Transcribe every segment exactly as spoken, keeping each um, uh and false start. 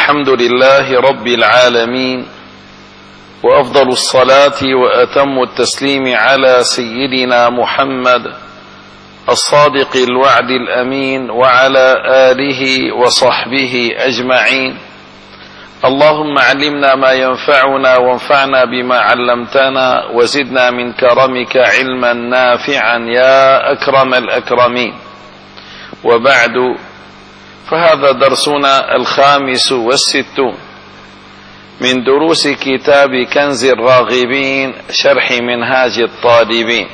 الحمد لله رب العالمين، وأفضل الصلاة وأتم التسليم على سيدنا محمد الصادق الوعد الأمين وعلى آله وصحبه أجمعين. اللهم علمنا ما ينفعنا وانفعنا بما علمتنا وزدنا من كرمك علما نافعا يا أكرم الأكرمين. وبعد، فهذا درسنا الخامس والستون من دروس كتاب كنز الراغبين شرح منهاج الطالبين،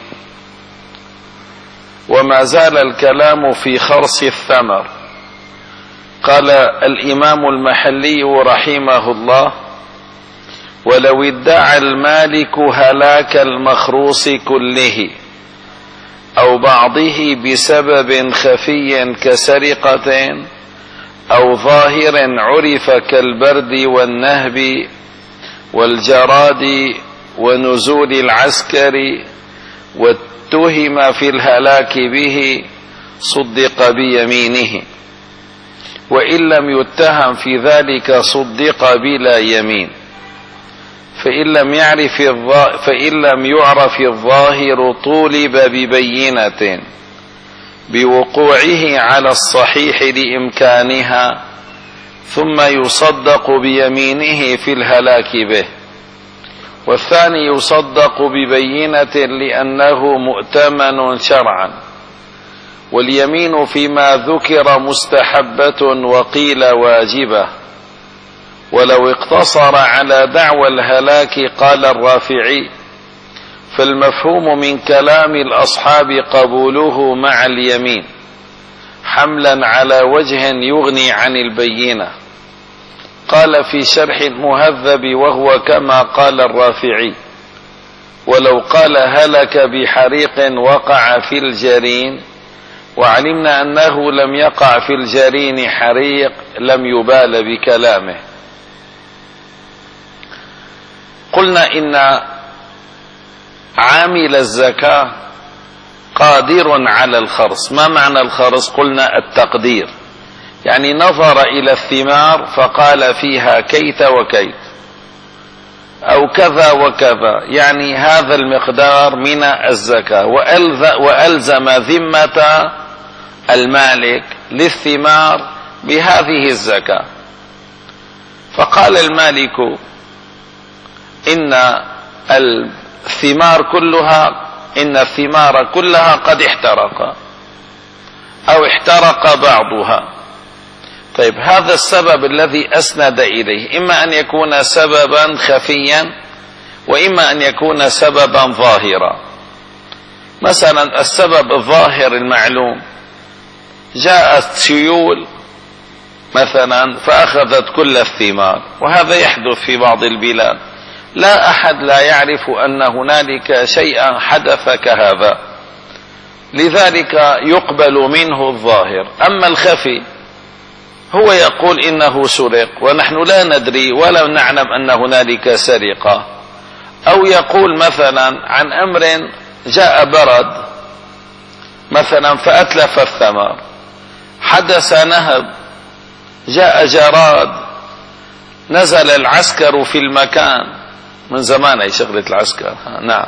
وما زال الكلام في خرص الثمر. قال الإمام المحلي رحمه الله: ولو ادعى المالك هلاك المخروص كله أو بعضه بسبب خفي كسرقة أو ظاهر عرف كالبرد والنهب والجراد ونزول العسكر، واتهم في الهلاك به صدق بيمينه، وإن لم يتهم في ذلك صدق بلا يمين، فإن لم يعرف فإن لم يعرف الظاهر طولب ببينة بوقوعه على الصحيح لإمكانها، ثم يصدق بيمينه في الهلاك به. والثاني يصدق ببينة لأنه مؤتمن شرعا، واليمين فيما ذكر مستحبة وقيل واجبة. ولو اقتصر على دعوى الهلاك قال الرافعي: فالمفهوم من كلام الأصحاب قبوله مع اليمين حملا على وجه يغني عن البينة. قال في شرح المهذب: وهو كما قال الرافعي: ولو قال هلك بحريق وقع في الجرين، وعلمنا أنه لم يقع في الجرين حريق، لم يبال بكلامه. قلنا إن عامل الزكاة قادر على الخرص. ما معنى الخرص؟ قلنا التقدير، يعني نظر إلى الثمار فقال فيها كيت وكيت أو كذا وكذا، يعني هذا المقدار من الزكاة، وألزم ذمة المالك للثمار بهذه الزكاة. فقال المالك إن الثمار كلها إن الثمار كلها قد احترق أو احترق بعضها. طيب، هذا السبب الذي أسند إليه إما أن يكون سببا خفيا، وإما أن يكون سببا ظاهرا. مثلا السبب الظاهر المعلوم: جاءت سيول مثلا فأخذت كل الثمار، وهذا يحدث في بعض البلاد، لا أحد لا يعرف أن هنالك شيئا حدث كهذا، لذلك يقبل منه الظاهر. أما الخفي هو يقول إنه سرق ونحن لا ندري ولا نعلم أن هنالك سرقة، أو يقول مثلا عن أمر جاء برد مثلا فأتلف الثمر، حدث نهب، جاء جراد، نزل العسكر في المكان، من زمان أي شغلة العسكر، نعم،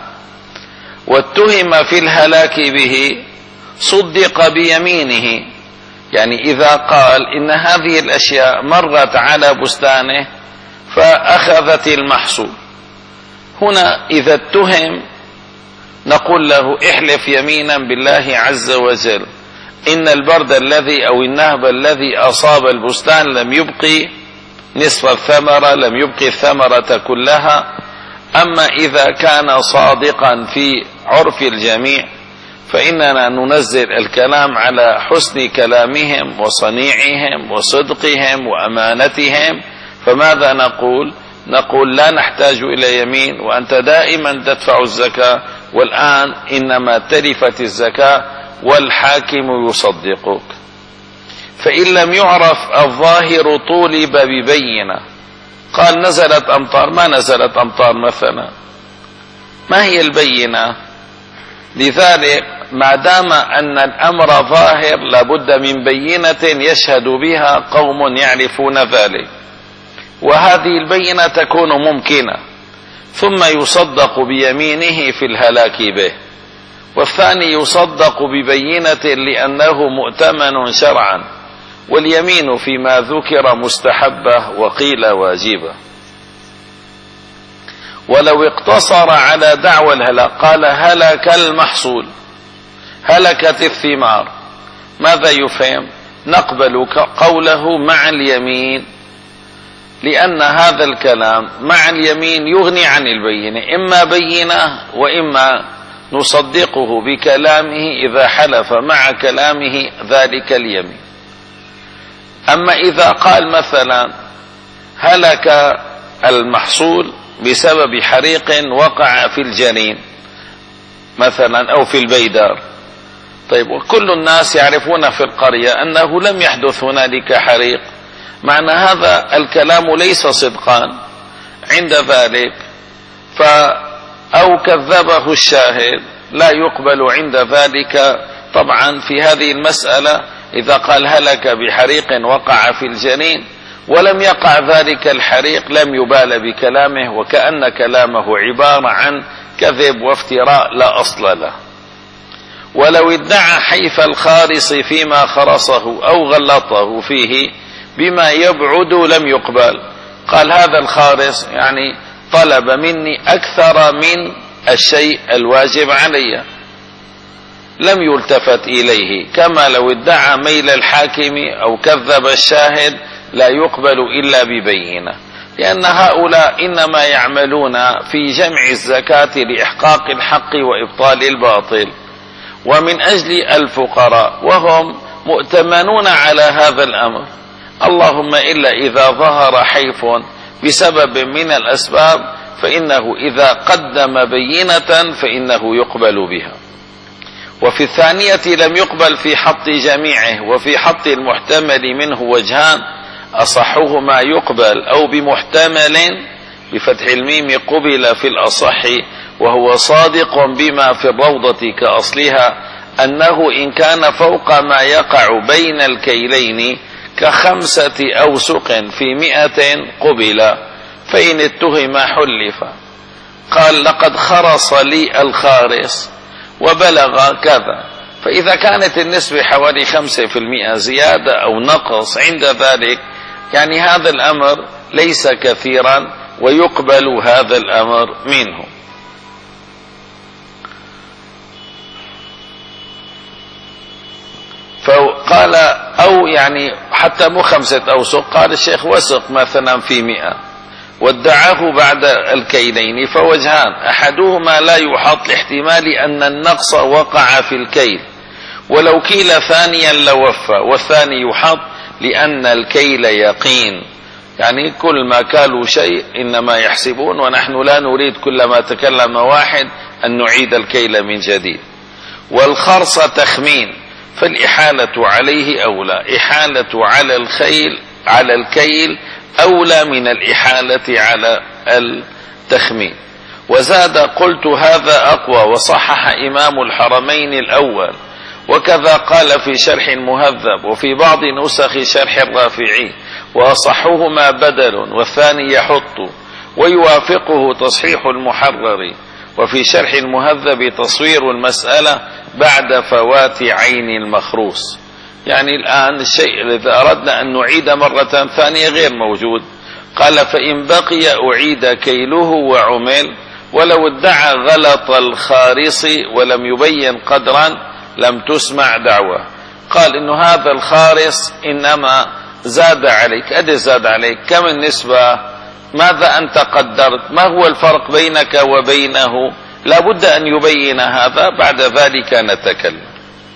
واتهم في الهلاك به صدق بيمينه. يعني إذا قال إن هذه الأشياء مرت على بستانه فأخذت المحصول، هنا إذا اتهم نقول له: احلف يمينا بالله عز وجل إن البرد الذي أو النهب الذي أصاب البستان لم يبقي نصف الثمرة، لم يبقي الثمرة كلها. أما إذا كان صادقا في عرف الجميع فإننا ننزل الكلام على حسن كلامهم وصنيعهم وصدقهم وأمانتهم. فماذا نقول؟ نقول لا نحتاج إلى يمين، وأنت دائما تدفع الزكاة، والآن إنما تلفت الزكاة والحاكم يصدقك. فإن لم يعرف الظاهر طولب ببينة. قال نزلت أمطار، ما نزلت أمطار مثلا، ما هي البينة؟ لذلك ما دام أن الأمر ظاهر لابد من بينة يشهد بها قوم يعرفون ذلك. وهذه البينة تكون ممكنة، ثم يصدق بيمينه في الهلاك به، والثاني يصدق ببينة لأنه مؤتمن شرعا، واليمين فيما ذكر مستحبة وقيل واجبة. ولو اقتصر على دعوى الهلاك قال هلك المحصول، هلكت الثمار، ماذا يفهم؟ نقبل قوله مع اليمين، لأن هذا الكلام مع اليمين يغني عن البينة، إما بينة وإما نصدقه بكلامه إذا حلف مع كلامه ذلك اليمين. أما إذا قال مثلا هلك المحصول بسبب حريق وقع في الجنين مثلا أو في البيدار، طيب وكل الناس يعرفون في القرية أنه لم يحدث هنالك حريق، معنى هذا الكلام ليس صدقا عند ذلك، ف أو كذبه الشاهد لا يقبل عند ذلك. طبعا في هذه المسألة إذا قال هلك بحريق وقع في الجنين ولم يقع ذلك الحريق لم يبال بكلامه، وكأن كلامه عبارة عن كذب وافتراء لا أصل له. ولو ادعى حيف الخارص فيما خرصه أو غلطه فيه بما يبعد لم يقبل، قال هذا الخارص يعني طلب مني أكثر من الشيء الواجب علي، لم يلتفت إليه، كما لو ادعى ميل الحاكم أو كذب الشاهد لا يقبل إلا ببينة، لأن هؤلاء إنما يعملون في جمع الزكاة لإحقاق الحق وإبطال الباطل، ومن أجل الفقراء، وهم مؤتمنون على هذا الأمر، اللهم إلا إذا ظهر حيف بسبب من الأسباب فإنه إذا قدم بينة فإنه يقبل بها. وفي الثانية لم يقبل في حط جميعه، وفي حط المحتمل منه وجهان، أصحهما يقبل أو بمحتمل بفتح الميم قبل في الأصح، وهو صادق بما في الروضة كأصلها أنه إن كان فوق ما يقع بين الكيلين كخمسة أوسق في مئة قبل، فإن اتهم حلف. قال لقد خرص لي الخارص وبلغ كذا، فإذا كانت النسبة حوالي خمسة في المئة زيادة أو نقص عند ذلك يعني هذا الأمر ليس كثيرا ويقبل هذا الأمر منه. فقال أو يعني حتى مو خمسة أوسق، قال الشيخ وسق مثلا في مئة وادعاه بعد الكيلين، فوجهان، أحدهما لا يحط لاحتمال أن النقص وقع في الكيل ولو كيل ثانيا لوفى، والثاني يحط لأن الكيل يقين، يعني كل ما كالوا شيء إنما يحسبون، ونحن لا نريد كلما تكلم واحد أن نعيد الكيل من جديد. والخرص تخمين، فالإحالة عليه أولى، إحالة على الخيل على الكيل أولى من الإحالة على التخمين. وزاد قلت هذا أقوى، وصحح إمام الحرمين الأول، وكذا قال في شرح المهذب وفي بعض نسخ شرح الرافعي، وأصحهما بدل والثاني يحط، ويوافقه تصحيح المحرر، وفي شرح المهذب تصوير المسألة بعد فوات عين المخروص. يعني الآن الشيء الذي أردنا أن نعيد مرة ثانية غير موجود، قال فإن بقي أعيد كيله وعمل، ولو ادعى غلط الخارص ولم يبين قدرا لم تسمع دعوة. قال إنه هذا الخارص إنما زاد عليك، أدي زاد عليك كم النسبة، ماذا أنت قدرت، ما هو الفرق بينك وبينه، لا بد أن يبين هذا، بعد ذلك نتكلم.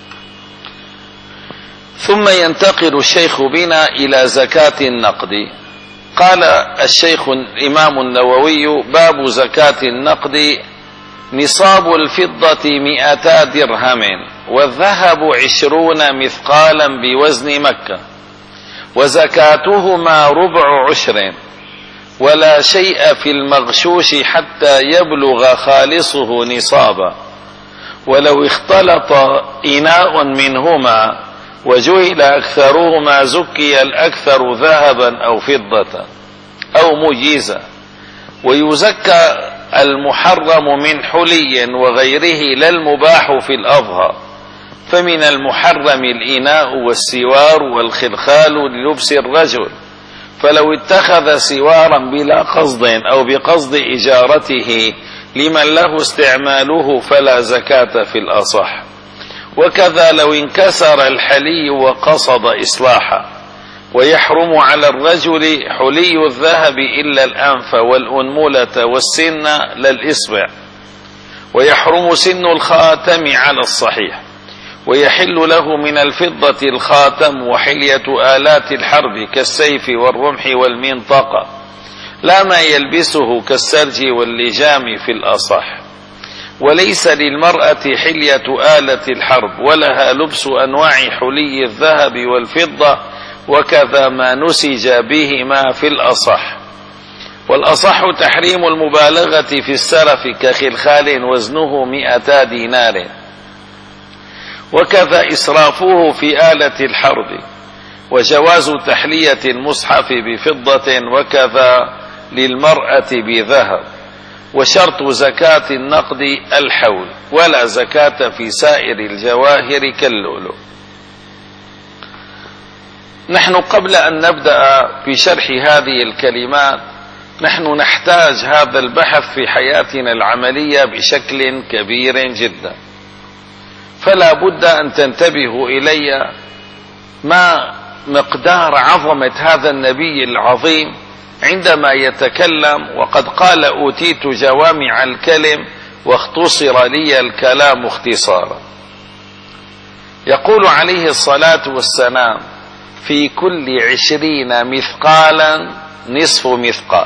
ثم ينتقل الشيخ بنا إلى زكاة النقد. قال الشيخ الإمام النووي باب زكاة النقد: نصاب الفضة مئتا درهم، والذهب عشرون مثقالا بوزن مكة، وزكاتهما ربع عشر، ولا شيء في المغشوش حتى يبلغ خالصه نصابا، ولو اختلط إناء منهما وجهل أكثرهما زكي الأكثر ذهبا أو فضة. أو مجيزة. ويزكى المحرم من حلي وغيره لا المباح في الأظهر، فمن المحرم الإناء والسوار والخلخال للبس الرجل، فلو اتخذ سوارا بلا قصد أو بقصد إجارته لمن له استعماله فلا زكاة في الأصح. وكذا لو انكسر الحلي وقصد إصلاحه. ويحرم على الرجل حلي الذهب إلا الأنف والأنملة والسن لا الإصبع. ويحرم سن الخاتم على الصحيح. ويحل له من الفضة الخاتم وحلية آلات الحرب كالسيف والرمح والمنطقة، لا ما يلبسه كالسرج واللجام في الأصح. وليس للمرأة حلية آلة الحرب، ولها لبس أنواع حلي الذهب والفضة، وكذا ما نسج بهما في الأصح. والأصح تحريم المبالغة في السرف كخلخال وزنه مئتا دينار، وكذا إسرافه في آلة الحرب. وجواز تحلية المصحف بفضة، وكذا للمرأة بذهب. وشرط زكاة النقد الحول، ولا زكاة في سائر الجواهر كاللؤلؤ. نحن قبل أن نبدأ في شرح هذه الكلمات نحن نحتاج هذا البحث في حياتنا العملية بشكل كبير جدا، فلا بد أن تنتبهوا إلي ما مقدار عظمة هذا النبي العظيم عندما يتكلم، وقد قال أوتيت جوامع الكلم واختصر لي الكلام اختصارا. يقول عليه الصلاة والسلام في كل عشرين مثقالا نصف مثقال.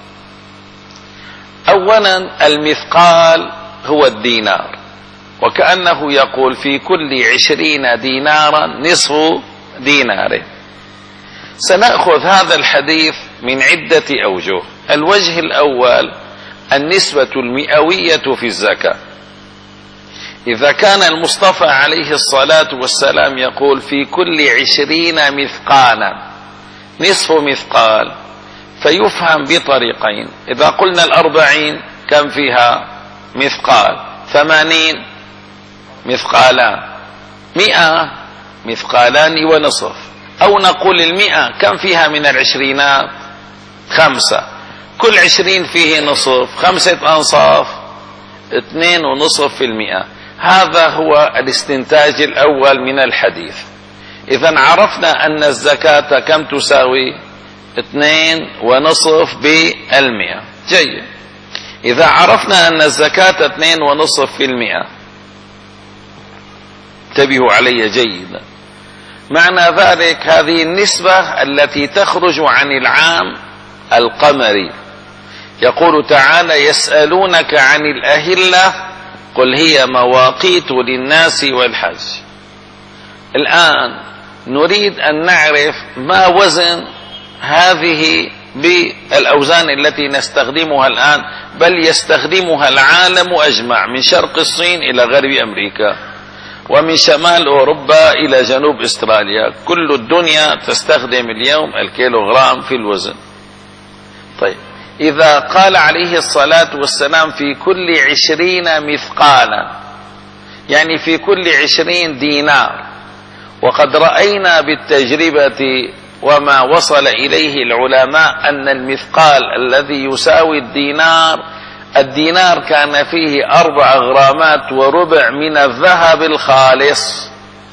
أولا المثقال هو الدينار، وكأنه يقول في كل عشرين دينارا نصف دينار. سنأخذ هذا الحديث من عدة أوجه. الوجه الأول النسبة المئوية في الزكاة. إذا كان المصطفى عليه الصلاة والسلام يقول في كل عشرين مثقالا نصف مثقال، فيفهم بطريقين. إذا قلنا الأربعين كم فيها مثقال؟ ثمانين مثقالان، مئة مثقالان ونصف. أو نقول المئة كم فيها من العشرينات؟ خمسة، كل عشرين فيه نصف، خمسة أنصاف، اثنين ونصف في المئة. هذا هو الاستنتاج الأول من الحديث. إذا عرفنا أن الزكاة كم تساوي؟ اثنين ونصف بالمئة. جيد. إذا عرفنا أن الزكاة اثنين ونصف في المئة، انتبهوا علي جيدا، معنى ذلك هذه النسبة التي تخرج عن العام القمري. يقول تعالى يسألونك عن الأهلة قل هي مواقيت للناس والحج. الآن نريد أن نعرف ما وزن هذه بالأوزان التي نستخدمها الآن، بل يستخدمها العالم أجمع من شرق الصين إلى غرب أمريكا، ومن شمال أوروبا إلى جنوب أستراليا. كل الدنيا تستخدم اليوم الكيلوغرام في الوزن. طيب، إذا قال عليه الصلاة والسلام في كل عشرين مثقالا، يعني في كل عشرين دينار. وقد رأينا بالتجربة وما وصل إليه العلماء أن المثقال الذي يساوي الدينار، الدينار كان فيه أربع غرامات وربع من الذهب الخالص.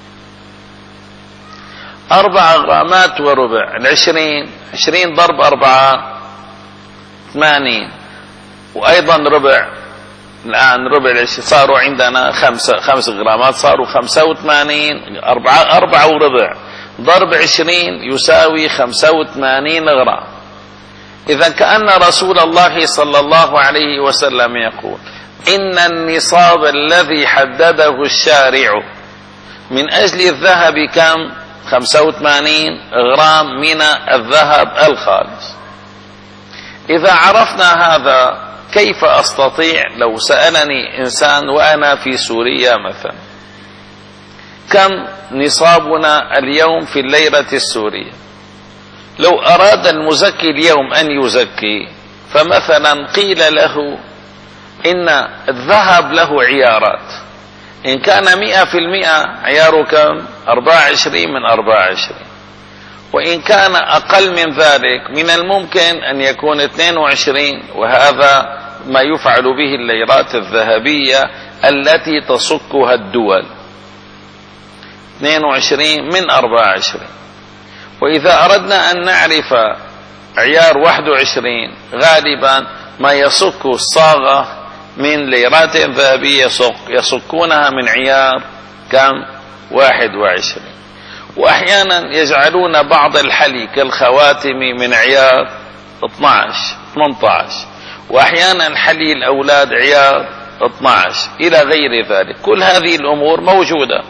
أربع غرامات وربع. العشرين عشرين ضرب أربعة ثمانين، وأيضا ربع. الآن ربع صاروا عندنا خمسة خمس غرامات، صاروا خمسة وثمانين. أربعة أربعة وربع ضرب عشرين يساوي خمسة وثمانين غرام. إذا كأن رسول الله صلى الله عليه وسلم يقول إن النصاب الذي حدده الشارع من أجل الذهب كم؟ خمسة وثمانين غرام من الذهب الخالص. إذا عرفنا هذا كيف أستطيع لو سألني إنسان وأنا في سوريا مثلا كم نصابنا اليوم في الليرة السورية، لو أراد المزكي اليوم أن يزكي، فمثلا قيل له إن الذهب له عيارات، إن كان مئة في المئة عياره كم؟ أربعة وعشرين من أربعة وعشرين، وإن كان أقل من ذلك من الممكن أن يكون اثنين وعشرين، وهذا ما يفعل به الليرات الذهبية التي تصكها الدول، اثنين وعشرين من أربعة وعشرين. وإذا أردنا أن نعرف عيار واحد وعشرين، غالبا ما يصك الصاغة من ليرات ذهبية يصكونها من عيار كم؟ واحد وعشرين. وأحيانا يجعلون بعض الحلي كالخواتم من عيار اثني عشر ثمانية عشر، وأحيانا حلي الأولاد عيار اثني عشر إلى غير ذلك. كل هذه الأمور موجودة.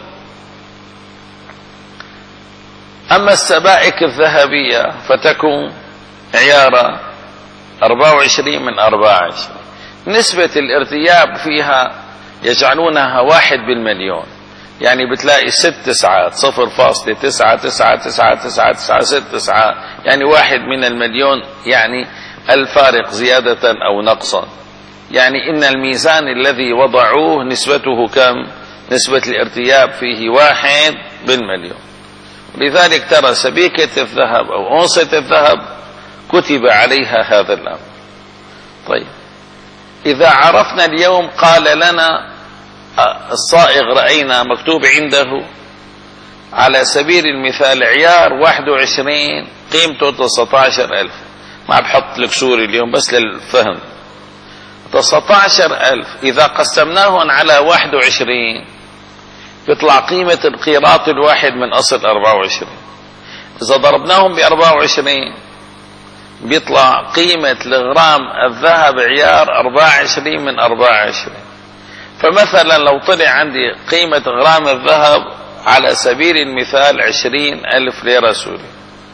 أما السبائك الذهبية فتكون عيار أربعة وعشرين من أربعة وعشرين، نسبة الارتياب فيها يجعلونها واحد بالمليون، يعني بتلاقي ست تسعات، صفر فاصلة تسعة تسعة تسعة تسعة تسعة ست تسعات، يعني واحد من المليون، يعني الفارق زيادة أو نقصا. يعني إن الميزان الذي وضعوه نسبته كم؟ نسبة الارتياب فيه واحد بالمليون. لذلك ترى سبيكة الذهب أو أونصة الذهب كتب عليها هذا الأمر. طيب، إذا عرفنا اليوم، قال لنا الصائغ رأينا مكتوب عنده على سبيل المثال عيار واحد وعشرين قيمته تسعة عشر ألف، ما بحط لك سوري اليوم بس للفهم، تسعة عشر ألف إذا قسمناهم على واحد وعشرين بيطلع قيمة القيراط الواحد من أصل أربعة وعشرين. إذا ضربناهم ب أربعة وعشرين بيطلع قيمة الغرام الذهب عيار أربعة وعشرين من أربعة وعشرين. فمثلا لو طلع عندي قيمة غرام الذهب على سبيل المثال عشرين ألف ليرة سوري،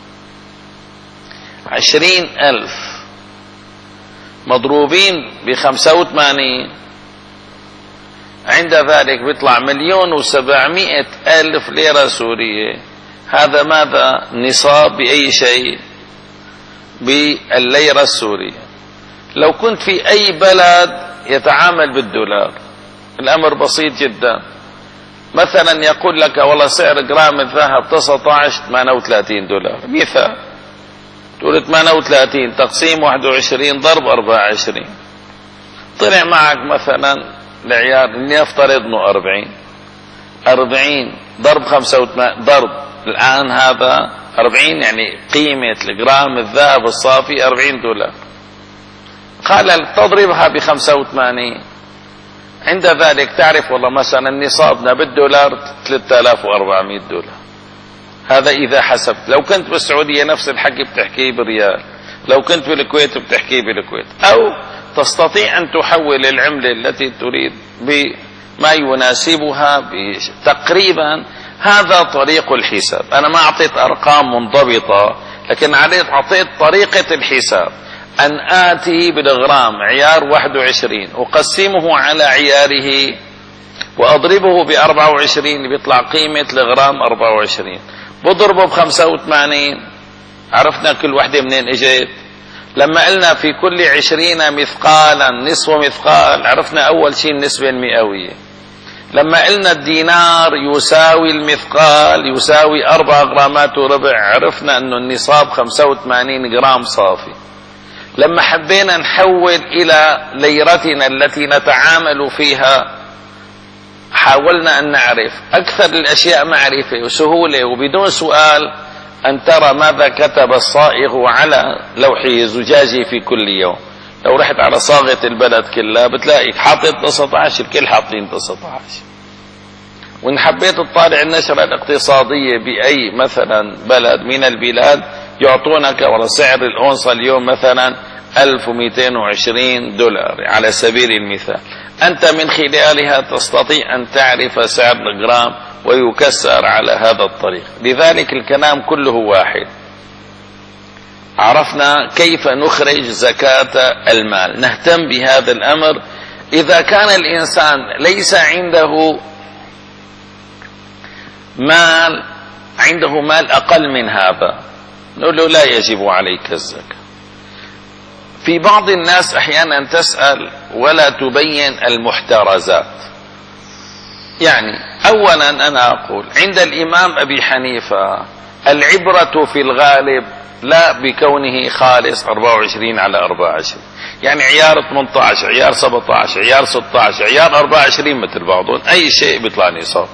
عشرين ألف مضروبين بخمسة وثمانين، عند ذلك بيطلع مليون وسبعمائة ألف ليرة سورية. هذا ماذا؟ نصاب بأي شيء؟ بالليرة السورية. لو كنت في أي بلد يتعامل بالدولار الأمر بسيط جدا، مثلا يقول لك والله سعر جرام الذهب تسعة عشر ثمانية وثلاثين دولار مثال، تقول ثمانية وثلاثين تقسيم واحد وعشرين ضرب أربعة وعشرين، طلع معك مثلا العيار لنفترض انه أربعين، أربعين ضرب خمسة وثمانين ضرب الآن هذا أربعين، يعني قيمة الجرام الذهب الصافي أربعين دولار. قال تضربها بخمسة وثمانين، عند ذلك تعرف والله مثلا نصابنا بالدولار ثلاثة آلاف وأربعمائة دولار. هذا إذا حسبت. لو كنت بالسعودية نفس الحكي بتحكيه بريال، لو كنت بالكويت بتحكيه بالكويت، أو تستطيع أن تحول العملة التي تريد بما يناسبها تقريبا. هذا طريق الحساب. أنا ما أعطيت أرقام منضبطة، لكن أعطيت طريقة الحساب، أن آتي بالغرام عيار واحد وعشرين أقسمه على عياره وأضربه بأربعة وعشرين بيطلع قيمة الغرام أربعة وعشرين، بضربه بخمسة وثمانين. عرفنا كل وحدة منين اجت. لما قلنا في كل عشرين مثقالا نصف مثقال، عرفنا أول شيء النسبة المئوية. لما قلنا الدينار يساوي المثقال يساوي أربع غرامات وربع، عرفنا أنه النصاب خمسة وثمانين جرام صافي. لما حبينا نحول إلى ليرتنا التي نتعامل فيها، حاولنا أن نعرف أكثر الأشياء معرفة وسهولة وبدون سؤال، أن ترى ماذا كتب الصائغ على لوحه الزجاجي في كل يوم. لو رحت على صاغة البلد كلها بتلاقي حاطط تسعة عشر، الكل حاطين تسعة عشر. وإن حبيت تطالع النشرة الاقتصادية بأي مثلا بلد من البلاد يعطونك ولا سعر الأونصة اليوم مثلا ألف ومئتين وعشرين دولار على سبيل المثال. أنت من خلالها تستطيع أن تعرف سعر الجرام ويكسر على هذا الطريق. لذلك الكلام كله واحد. عرفنا كيف نخرج زكاة المال، نهتم بهذا الأمر. إذا كان الإنسان ليس عنده مال، عنده مال أقل من هذا، نقول له لا يجب عليك الزكاة. في بعض الناس أحيانا تسأل ولا تبين المحترزات. يعني أولا أنا أقول عند الإمام أبي حنيفة العبرة في الغالب لا بكونه خالص أربعة وعشرين على أربعة وعشرين، يعني عيار ثمانية عشر، عيار سبعة عشر، عيار ستة عشر، عيار أربعة وعشرين مثل بعضهم، أي شيء بيطلع نصاب.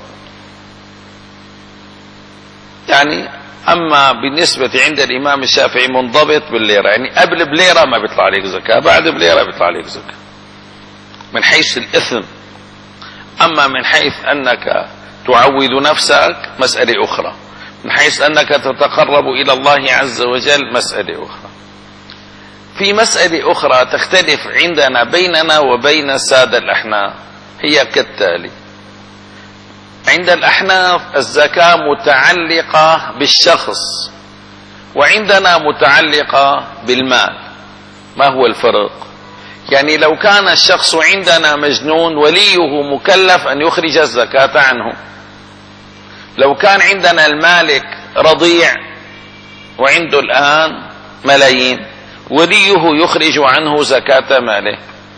يعني أما بالنسبة عند الإمام الشافعي منضبط بالليرة، يعني قبل بليرة ما بيطلع عليك زكاة، بعد بليرة بيطلع عليك زكاة من حيث الإثم. أما من حيث أنك تعود نفسك مسألة أخرى، من حيث أنك تتقرب إلى الله عز وجل مسألة أخرى. في مسألة أخرى تختلف عندنا بيننا وبين السادة الأحناف، هي كالتالي: عند الأحناف الزكاة متعلقة بالشخص، وعندنا متعلقة بالمال. ما هو الفرق؟ يعني لو كان الشخص عندنا مجنون وليه مكلف أن يخرج الزكاة عنه. لو كان عندنا المالك رضيع وعنده الآن ملايين، وليه يخرج عنه زكاة ماله.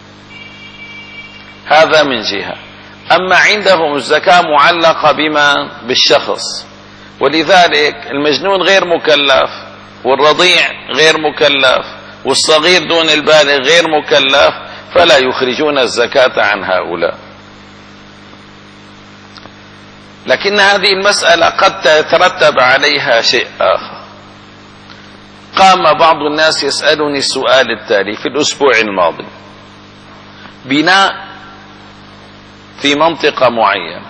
هذا من جهة. أما عندهم الزكاة معلقة بما بالشخص، ولذلك المجنون غير مكلف، والرضيع غير مكلف، والصغير دون البالغ غير مكلف، فلا يخرجون الزكاة عن هؤلاء. لكن هذه المسألة قد تترتب عليها شيء آخر. قام بعض الناس يسألني السؤال التالي في الأسبوع الماضي: بناء في منطقة معينة،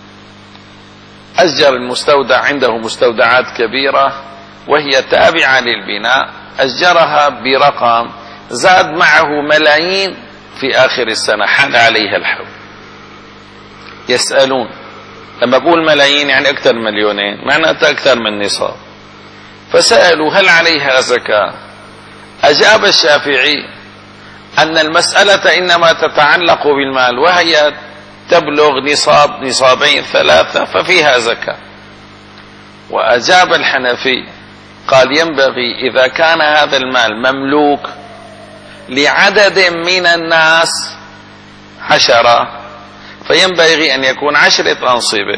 أسجر المستودع، عنده مستودعات كبيرة وهي تابعة للبناء، أسجرها برقم زاد معه ملايين في آخر السنة، حال عليها الحول. يسألون، لما أقول ملايين يعني أكثر من مليونين، معناتها أكثر من نصاب. فسألوا هل عليها زكاة؟ أجاب الشافعي أن المسألة إنما تتعلق بالمال، وهي تبلغ نصاب نصابين ثلاثة ففيها زكاة. وأجاب الحنفي قال ينبغي إذا كان هذا المال مملوك لعدد من الناس عشرة فينبغي أن يكون عشرة أنصبة،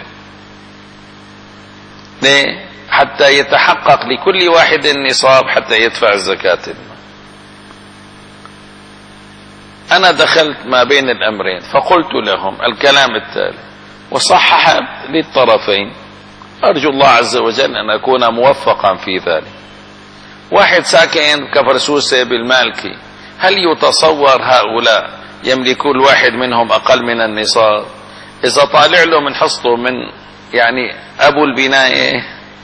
ليه؟ حتى يتحقق لكل واحد النصاب حتى يدفع الزكاة. أنا دخلت ما بين الأمرين فقلت لهم الكلام التالي وصححت للطرفين، أرجو الله عز وجل أن أكون موفقا في ذلك. واحد ساكن كفرسوسة بالمالكي، هل يتصور هؤلاء يملكون الواحد منهم أقل من النصاب؟ إذا طالع له من حصته من يعني أبو البناية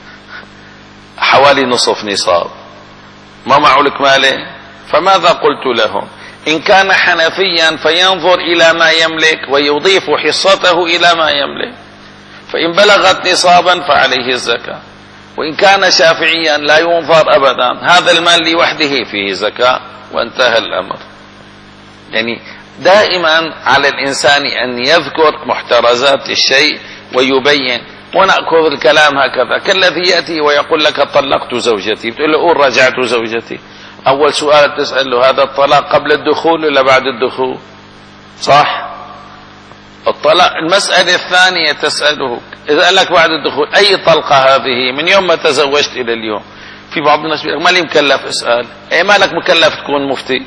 حوالي نصف نصاب، ما معه لك ماله. فماذا قلت لهم؟ إن كان حنفيا فينظر إلى ما يملك ويضيف حصته إلى ما يملك، فإن بلغت نصابا فعليه الزكاة. وإن كان شافعيا لا ينظر أبدا، هذا المال لوحده فيه زكاة وانتهى الأمر. يعني دائما على الإنسان أن يذكر محترزات الشيء ويبين، ونأخذ الكلام هكذا كالذي يأتي ويقول لك طلقت زوجتي، بتقول له قول رجعت زوجتي. أول سؤال تسأل له هذا الطلاق قبل الدخول ولا بعد الدخول؟ صح؟ الطلاق. المسألة الثانية تسأله إذا قال لك بعد الدخول أي طلقة هذه من يوم ما تزوجت إلى اليوم؟ في بعض الناس بيقول ما لي مكلف اسأل. إيه ما لك مكلف تكون مفتي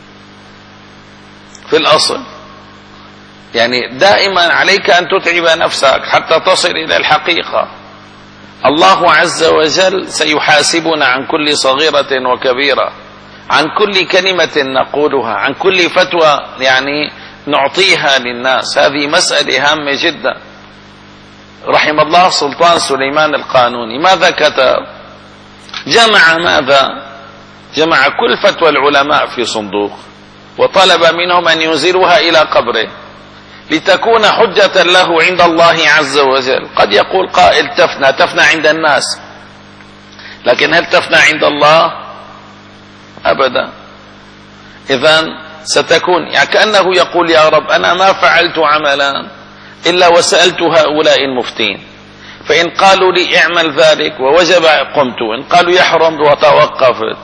في الأصل؟ يعني دائما عليك أن تتعب نفسك حتى تصل إلى الحقيقة. الله عز وجل سيحاسبنا عن كل صغيرة وكبيرة، عن كل كلمة نقولها، عن كل فتوى يعني نعطيها للناس. هذه مسألة هامة جدا. رحم الله سلطان سليمان القانوني، ماذا كتب؟ جمع ماذا؟ جمع كل فتوى العلماء في صندوق وطلب منهم أن ينزلوها إلى قبره لتكون حجة له عند الله عز وجل. قد يقول قائل تفنى تفنى عند الناس، لكن هل تفنى عند الله؟ أبدا. إذن ستكون يعني كأنه يقول يا رب أنا ما فعلت عملا إلا وسألت هؤلاء المفتين، فإن قالوا لي اعمل ذلك ووجب قمت، إن قالوا يحرم وتوقفت.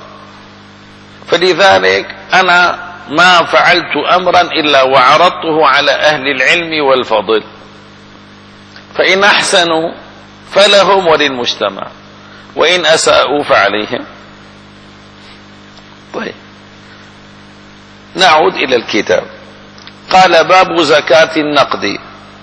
فلذلك أنا ما فعلت أمرا إلا وعرضته على أهل العلم والفضل، فإن أحسنوا فلهم وللمجتمع، وإن أساءوا فعليهم. طيب نعود إلى الكتاب. قال باب زكاة النقد،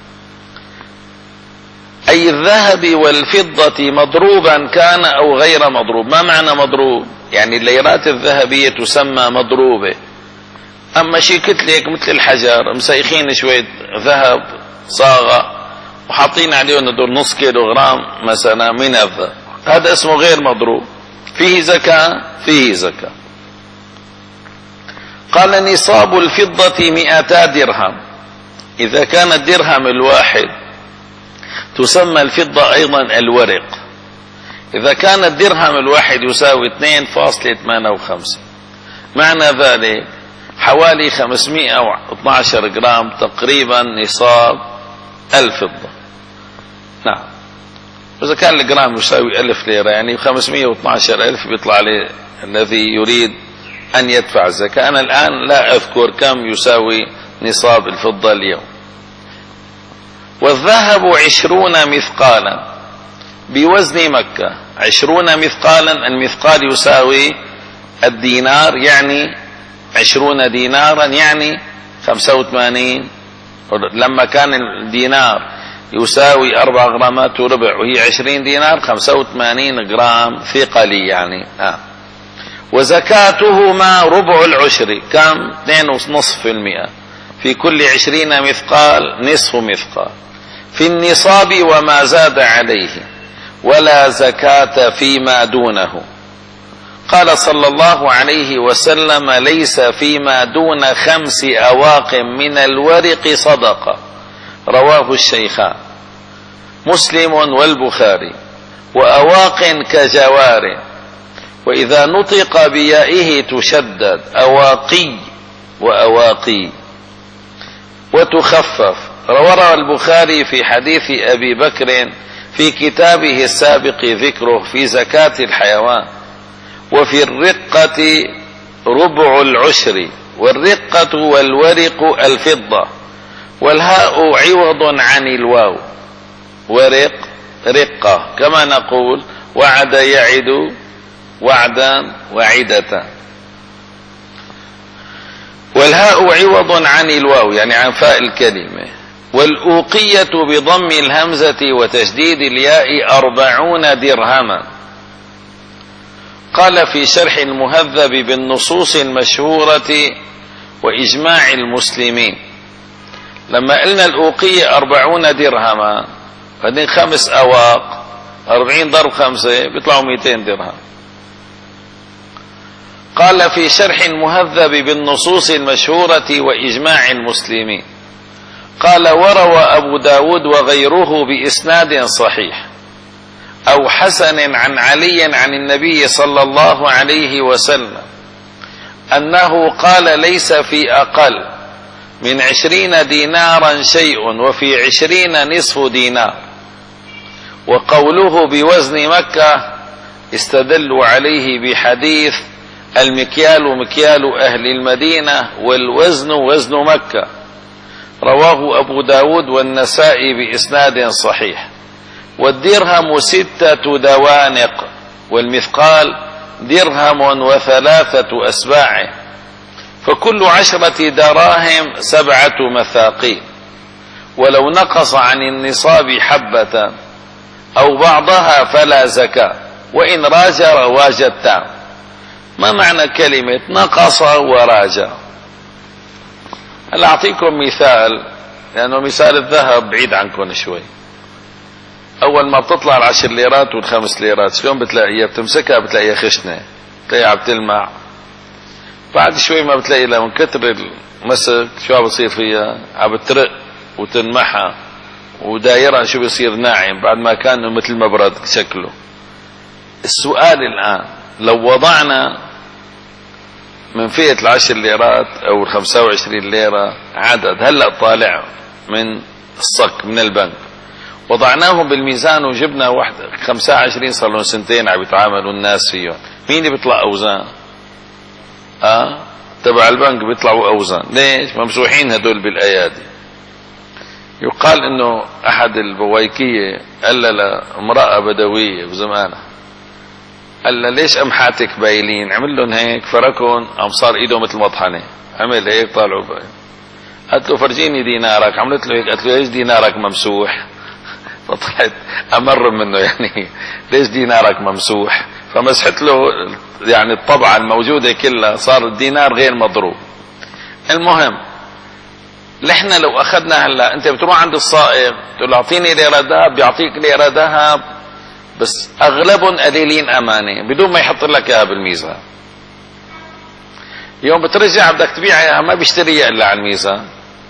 أي الذهب والفضة مضروبا كان أو غير مضروب. ما معنى مضروب؟ يعني الليرات الذهبية تسمى مضروبة، أما شي كتلة مثل الحجر مسيخين شوية ذهب صاغة وحاطين عليهم دور نص كيلو غرام مثلا من الذهب، هذا اسمه غير مضروب. فيه زكاة؟ فيه زكاة. قال نصاب الفضة مئتا درهم، إذا كان الدرهم الواحد تسمى الفضة أيضا الورق. إذا كان الدرهم الواحد يساوي اثنين فاصلة ثمانية وخمسين، معنى ذلك حوالي خمسمائة واثني عشر جرام تقريبا نصاب الفضة. نعم، وإذا كان الجرام يساوي ألف ليرة يعني خمسمائة واثني عشر ألف بيطلع عليه الذي يريد أن يدفع الزكاة. أنا الآن لا أذكر كم يساوي نصاب الفضة اليوم. والذهب عشرون مثقالا بوزن مكة، عشرون مثقالا، المثقال يساوي الدينار، يعني عشرون دينارا يعني خمسة وثمانين. لما كان الدينار يساوي أربع غرامات وربع وهي عشرين دينار، خمسة وثمانين جرام ثقلي يعني. آه. وزكاتهما ربع العشر، كم؟ اثنين ونصف في المئة، في كل عشرين مثقال نصف مثقال، في النصاب وما زاد عليه، ولا زكاة فيما دونه. قال صلى الله عليه وسلم ليس فيما دون خمس أواق من الورق صدقة، رواه الشيخان مسلم والبخاري. وأواق كجوار، وإذا نطق بيائه تشدد أواقي وأواقي وتخفف. روى البخاري في حديث أبي بكر في كتابه السابق ذكره في زكاة الحيوان. وفي الرقة ربع العشر، والرقة والورق الفضة، والهاء عوض عن الواو، ورق رقة، كما نقول وعد يعد وعدا وعدة. والهاء عوض عن الواو يعني عن فاء الكلمة. والأوقية بضم الهمزة وتشديد الياء أربعون درهما. قال في شرح المهذب بالنصوص المشهورة وإجماع المسلمين، لما قلنا الأوقية أربعون درهما، بعدين خمس أواق، أربعين ضرب خمسة بيطلعوا مئتين درهم. قال في شرح المهذب بالنصوص المشهورة وإجماع المسلمين، قال وروى أبو داود وغيره بإسناد صحيح أو حسن عن علي عن النبي صلى الله عليه وسلم أنه قال ليس في أقل من عشرين دينارا شيء، وفي عشرين نصف دينار. وقوله بوزن مكة استدلوا عليه بحديث المكيال مكيال أهل المدينة والوزن وزن مكة، رواه أبو داود والنسائي بإسناد صحيح. والدرهم ستة دوانق، والمثقال درهم وثلاثة أسباع، فكل عشرة دراهم سبعة مثاقيل. ولو نقص عن النصاب حبة أو بعضها فلا زكاة، وإن راجع رواج التام. ما معنى كلمة نقص وراجع؟ هل أعطيكم مثال، لأنه مثال الذهب بعيد عنكم شوي. أول ما بتطلع العشر ليرات والخمس ليرات شلون بتلاقيها؟ بتمسكها بتلاقيها خشنة، بتلاقيها عم تلمع. بعد شوي ما بتلاقي لها من كتر المسك شو بصير فيها؟ عم بترق وتنمحى، ودايرها شو بيصير ناعم بعد ما كان مثل مبرد شكله. السؤال الآن، لو وضعنا من فئة العشر ليرات أو الخمسة وعشرين ليرة عدد هلأ طالع من الصك من البنك، وضعناه بالميزان وجبنا واحد خمسة وعشرين صار لهم سنتين عم يتعاملوا الناس فيهم، مين اللي بيطلع أوزان؟ اه تبع البنك بيطلعوا أوزان، ليش؟ ممسوحين هدول بالأيادي. يقال انه احد البويكية قال لامرأة بدوية بزمانها، قال لها ليش امحاتك بايلين؟ عمل لهم هيك فركون قام صار ايده مثل مطحنة، عمل هيك طالعوا باين. قالت له فرجيني دينارك، عملت له هيك، قالت له ليش دينارك ممسوح؟ فطلعت امر منه يعني ليش دينارك ممسوح؟ فمسحت له يعني الطبعة الموجودة كلها، صار الدينار غير مضروب. المهم نحن لو اخذنا هلا انت بتروح عند الصائغ تقول له اعطيني ليرة ذهب، بيعطيك ليرة ذهب بس اغلبهم قليلين امانه بدون ما يحط لك اياها بالميزان. يوم بترجع بدك تبيعها ما بيشتريها الا على الميزان،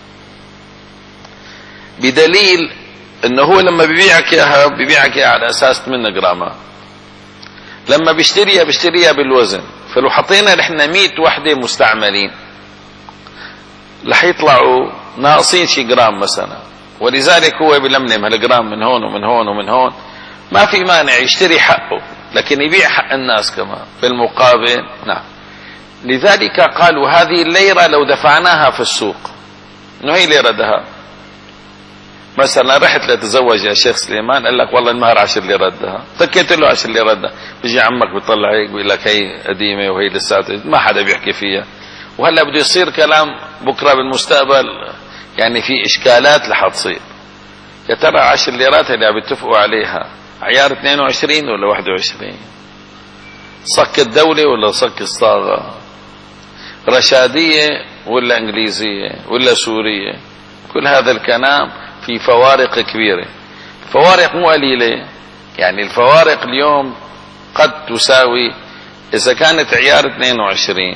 بدليل انه هو لما بيبيعك اياها بيبيعك اياها على اساس ثمانية جرام، لما بيشتريها بيشتريها بالوزن. فلو حطينا نحن مئة وحده مستعملين رح يطلعوا ناقصين شي جرام مثلا، ولذلك هو بلملم هالجرام من هون ومن هون ومن هون، ما في مانع يشتري حقه لكن يبيع حق الناس كمان في المقابل. نعم، لذلك قالوا هذه الليرة لو دفعناها في السوق انه هي ليرة ذهب، مثلا رحت لتزوج يا شيخ سليمان قال لك والله المهر عشر ليرات ذهب، فكيت له عشر ليرات ذهب، بيجي عمك بيطلع هيك بيقول لك هي قديمة وهي لساتها ما حدا بيحكي فيها، وهلا بده يصير كلام بكره بالمستقبل يعني في اشكالات رح تصير. يا ترى عشر ليرات اللي عم يتفقوا عليها عيار اثنين وعشرين ولا واحد وعشرين؟ صك الدولة ولا صك الصاغة؟ رشادية ولا انجليزية ولا سورية؟ كل هذا الكلام في فوارق كبيرة، فوارق مو قليلة. يعني الفوارق اليوم قد تساوي اذا كانت عيار اثنين وعشرين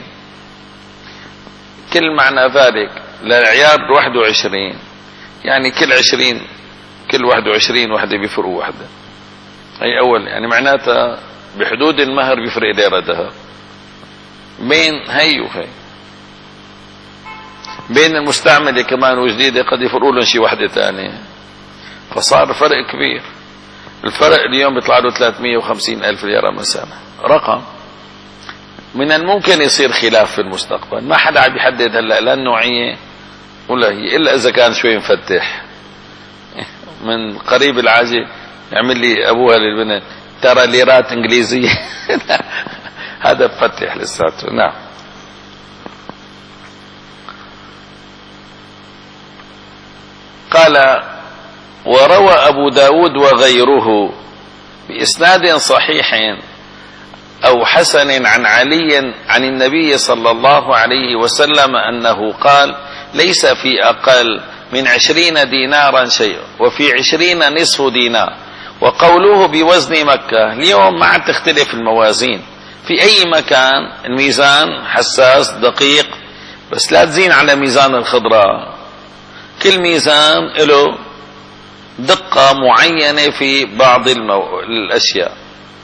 كل معنى ذلك للعيار واحد وعشرين، يعني كل عشرين كل واحد وعشرين وحدة بيفرقوا وحدة، هي أول يعني معناتها بحدود المهر بيفرق ليرة ذهب بين هي وهي. بين المستعملة كمان وجديدة قد يفرقوا لهم شي وحدة ثانية، فصار فرق كبير. الفرق اليوم بيطلع له ثلاثمئة وخمسين ألف ليرة مثلا، رقم من الممكن يصير خلاف في المستقبل، ما حدا عم يحدد هلا لا النوعية ولا هي، إلا إذا كان شوي مفتح من قريب العاجل يعمل لي أبوها للبنت ترى ليرات إنجليزية هذا مفتح لساته. نعم. قال وروى أبو داود وغيره بإسناد صحيح أو حسن عن علي عن النبي صلى الله عليه وسلم أنه قال ليس في أقل من عشرين دينارا شيء وفي عشرين نصف دينار. وقوله بوزن مكة اليوم ما عاد تختلف الموازين في أي مكان، الميزان حساس دقيق بس لا تزين على ميزان الخضراء، كل ميزان له دقة معينة في بعض المو... الأشياء.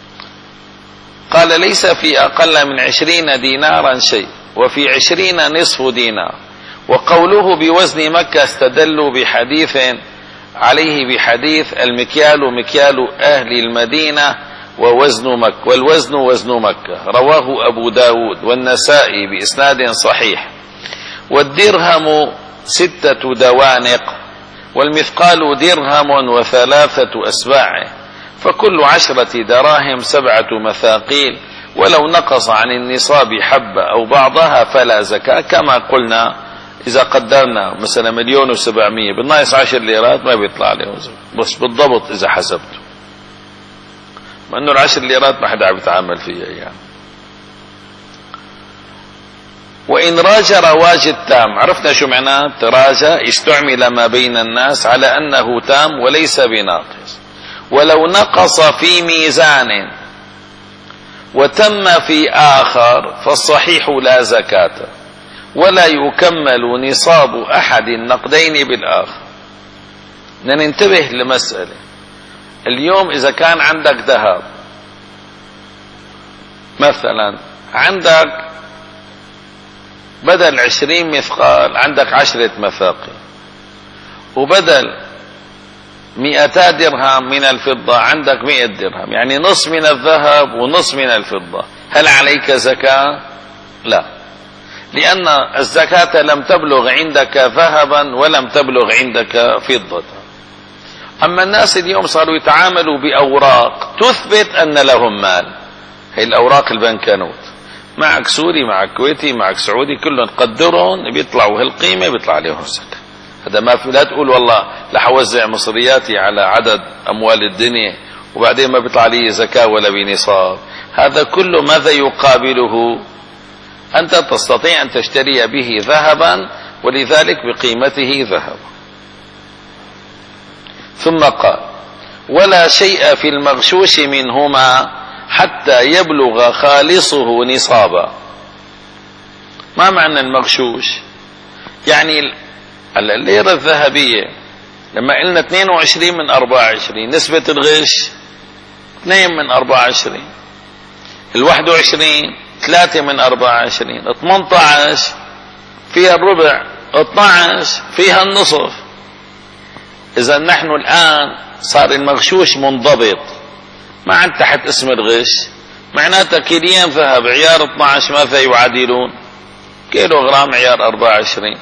قال ليس في أقل من عشرين دينارا شيء وفي عشرين نصف دينار. وقوله بوزن مكة استدلوا بحديث عليه بحديث المكيال مكيال أهل المدينة ووزن مكة والوزن وزن مكة، رواه أبو داود والنسائي بإسناد صحيح. والدرهم ستة دوانق والمثقال درهم وثلاثة أسباع، فكل عشرة دراهم سبعة مثاقيل، ولو نقص عن النصاب حبة أو بعضها فلا زكاة. كما قلنا إذا قدرنا مثلا مليون وسبعمية بالناقص عشر ليرات ما بيطلع عليه بس بالضبط إذا حسبته، مع أنه العشر ليرات ما حدا عم يتعامل فيها يعني. وإن راج رواج التام، عرفنا شو معناه تراجى، استعمل ما بين الناس على أنه تام وليس بناقص. ولو نقص في ميزان وتم في آخر فالصحيح لا زكاة ولا يكمل نصاب أحد النقدين بالآخر. ننتبه لمسألة، اليوم إذا كان عندك ذهب مثلا، عندك بدل عشرين مثقال عندك عشرة مثاقل، وبدل مئتا درهم من الفضة، عندك مئة درهم، يعني نصف من الذهب ونصف من الفضة، هل عليك زكاة؟ لا، لأن الزكاة لم تبلغ عندك ذهبا ولم تبلغ عندك فضة. أما الناس اليوم صاروا يتعاملوا بأوراق تثبت أن لهم مال، هي الأوراق البنكنوت، معك سوري معك كويتي معك سعودي كلهم قدرهم بيطلعوا هالقيمة بيطلع عليهم الزكاة. هذا ما في، لا تقول والله رح اوزع مصرياتي على عدد اموال الدنيا وبعدين ما بيطلع لي زكاة ولا بنصاب. هذا كله ماذا يقابله؟ انت تستطيع ان تشتري به ذهبا ولذلك بقيمته ذهب. ثم قال ولا شيء في المغشوش منهما حتى يبلغ خالصه نصابا. ما معنى المغشوش؟ يعني الليرة الذهبية لما قلنا اثنين وعشرين من أربعة وعشرين نسبة الغش اثنين من أربعة وعشرين، الواحد وعشرين ثلاثة من أربعة وعشرين، ثمانية عشر فيها الربع، اثني عشر فيها النصف. إذا نحن الآن صار المغشوش منضبط، ما عاد تحت اسم الغش، معناتها كيلين ذهب عيار اثني عشر ماذا يعادلون؟ كيلو غرام عيار أربعة وعشرين.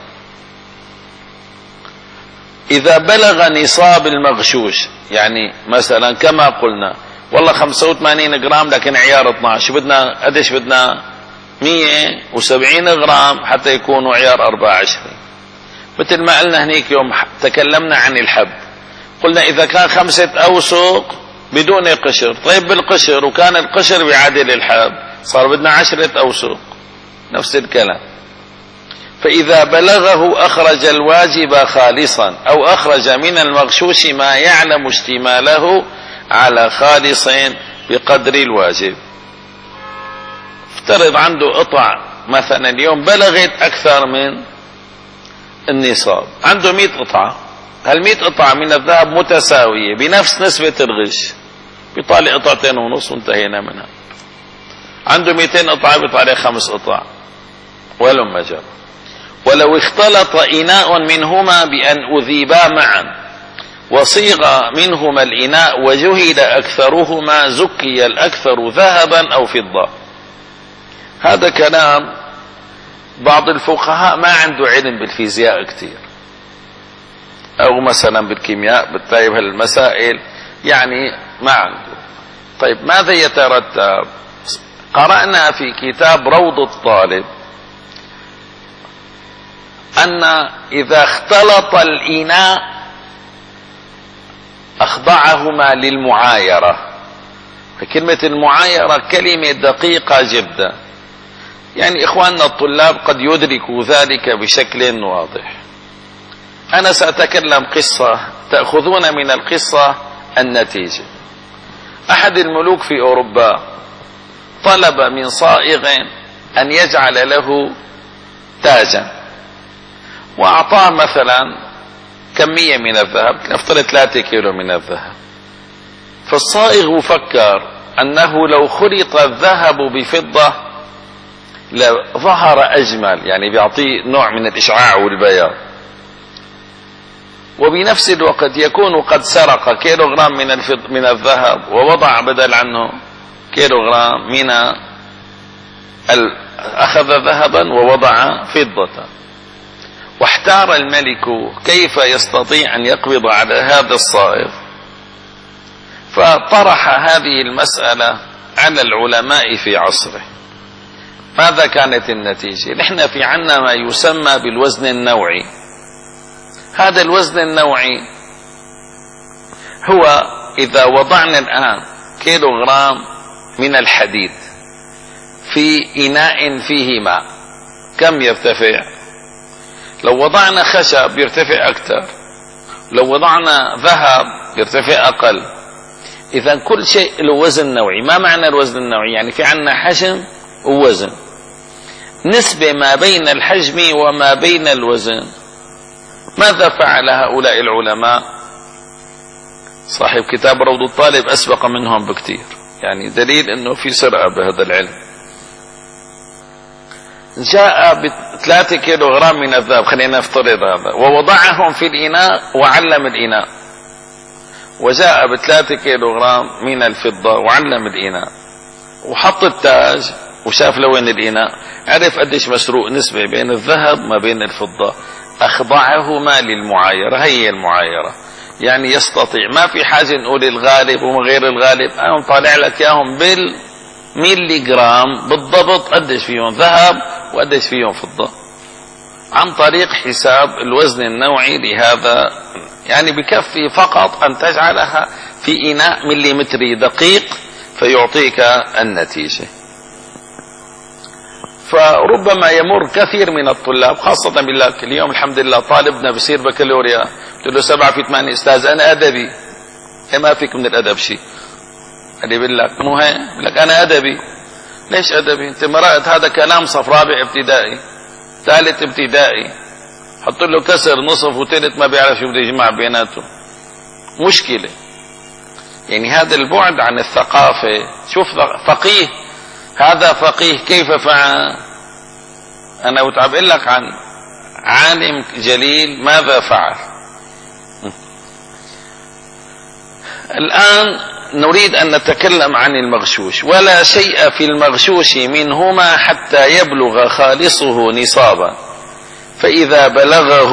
إذا بلغ نصاب المغشوش، يعني مثلا كما قلنا والله خمسة وثمانين جرام لكن عيار اثني عشر، بدنا قديش؟ بدنا مئة وسبعين جرام حتى يكونوا عيار أربعة وعشرين. مثل ما قلنا هنيك يوم تكلمنا عن الحب، قلنا إذا كان خمسة أوسق بدون قشر، طيب بالقشر وكان القشر بيعادل الحب صار بدنا عشرة أوسق، نفس الكلام. فإذا بلغه أخرج الواجب خالصا أو أخرج من المغشوش ما يعلم اشتماله على خالص بقدر الواجب. افترض عنده قطع مثلا اليوم بلغت أكثر من النصاب، عنده مئة قطعة، هالمئة قطعة من الذهب متساوية بنفس نسبة الغش، بيطالع قطعتين ونص وانتهينا منها. عنده مئتين قطعة بيطالع خمس قطع ولم جرى. ولو اختلط إناء منهما بأن أذيبا معا وصيغ منهما الإناء وجهد أكثرهما زكي الأكثر ذهبا أو فضة. هذا كلام بعض الفقهاء ما عنده علم بالفيزياء كتير أو مثلا بالكيمياء، بالتالي هالمسائل يعني ما عنده. طيب ماذا يترتب؟ قرأنا في كتاب روض الطالب أن إذا اختلط الإناء أخضعهما للمعايرة. فكلمة المعايرة كلمة دقيقة جدا، يعني إخواننا الطلاب قد يدركوا ذلك بشكل واضح. أنا سأتكلم قصة تأخذون من القصة النتيجة. أحد الملوك في أوروبا طلب من صائغ أن يجعل له تاجا، وأعطاه مثلا كمية من الذهب، نفترض ثلاثة كيلو من الذهب. فالصائغ فكر أنه لو خلط الذهب بفضة لظهر أجمل، يعني بيعطيه نوع من الإشعاع والبياض، وبنفس الوقت يكون قد سرق كيلوغرام من الفض من الذهب ووضع بدل عنه كيلوغرام من ال... أخذ ذهبا ووضع فضة. واحتار الملك كيف يستطيع أن يقبض على هذا الصائغ، فطرح هذه المسألة على العلماء في عصره. ماذا كانت النتيجة؟ نحن في عنا ما يسمى بالوزن النوعي. هذا الوزن النوعي هو إذا وضعنا الآن كيلوغرام من الحديد في إناء فيه ماء كم يرتفع؟ لو وضعنا خشب يرتفع أكثر، لو وضعنا ذهب يرتفع أقل. إذا كل شيء له وزن نوعي. ما معنى الوزن النوعي؟ يعني في عنا حجم ووزن، نسبة ما بين الحجم وما بين الوزن. ماذا فعل هؤلاء العلماء؟ صاحب كتاب روض الطالب أسبق منهم بكتير، يعني دليل أنه في سرعة بهذا العلم. جاء بثلاثة كيلو غرام من الذهب، خلينا نفترض هذا، ووضعهم في الإناء وعلم الإناء. وجاء بثلاثة كيلوغرام من الفضة وعلم الإناء وحط التاج وشاف لوين الإناء، عرف قديش مسروق نسبة بين الذهب ما بين الفضة، أخضعهما للمعايرة. هي المعايرة، يعني يستطيع، ما في حاجة نقول الغالب وغير الغالب، أنا طالع لك إياهم بالميلي جرام بالضبط قديش فيهم ذهب وقديش فيهم فضة، عن طريق حساب الوزن النوعي لهذا. يعني بكفي فقط أن تجعلها في إناء مليمتري دقيق فيعطيك النتيجة. فربما يمر كثير من الطلاب، خاصة بالله اليوم الحمد لله طالبنا بصير بكالوريا، قلت له سبعة في ثمانية استاذ أنا أدبي، إيه ما فيك من الأدب شيء؟ قال لي بقول لك مو هي، بقول لك أنا أدبي. ليش أدبي؟ أنت مرأت هذا كلام صف رابع ابتدائي ثالث ابتدائي، حط له كسر نصف وثلث ما بيعرف شو بده يجمع بيناته، مشكلة. يعني هذا البعد عن الثقافة. شوف فقيه، هذا فقيه كيف فعل؟ أنا بتعب لك عن عالم جليل ماذا فعل. الآن نريد أن نتكلم عن المغشوش. ولا شيء في المغشوش منهما حتى يبلغ خالصه نصابا، فإذا بلغه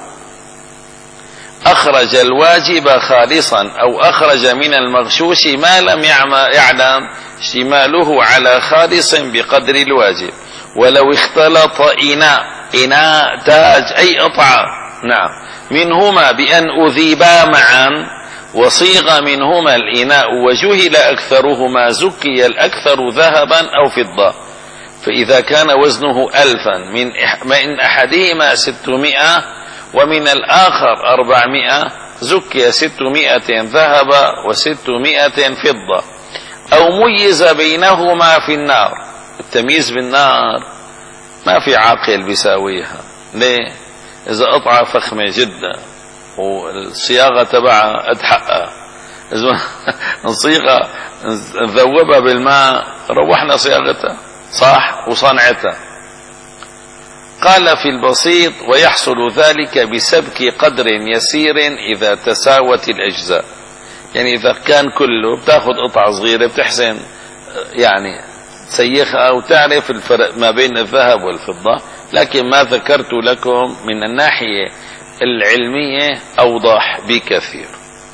أخرج الواجب خالصا، أو أخرج من المغشوش ما لم يعلم اشتماله على خالص بقدر الواجب. ولو اختلط إناء إناء تاج أي قطعة نعم منهما بأن أذيبا معا وصيغ منهما الإناء وجهل أكثرهما زكي الأكثر ذهبا أو فضة. فإذا كان وزنه ألفا من أحدهما ستمائة ومن الآخر أربعمائة زكي ستمائة ذهبا وستمائة فضة. أو ميز بينهما في النار. التمييز بالنار ما في عاقل بيساويها. ليه؟ إذا قطعة فخمة جدا والصياغة تبعها قد حقها، إذا نصيغة نذوبها بالماء روحنا صياغتها صح وصنعتها. قال في البسيط: ويحصل ذلك بسبك قدر يسير إذا تساوت الأجزاء. يعني إذا كان كله بتاخذ قطعة صغيرة بتحسن يعني تسيخها وتعرف الفرق ما بين الذهب والفضة، لكن ما ذكرت لكم من الناحية العلمية أوضح بكثير.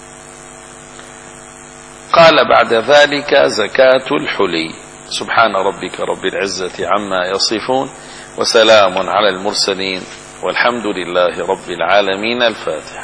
قال بعد ذلك: زكاة الحلي. سبحان ربك رب العزة عما يصفون، وسلام على المرسلين، والحمد لله رب العالمين. الفاتحة.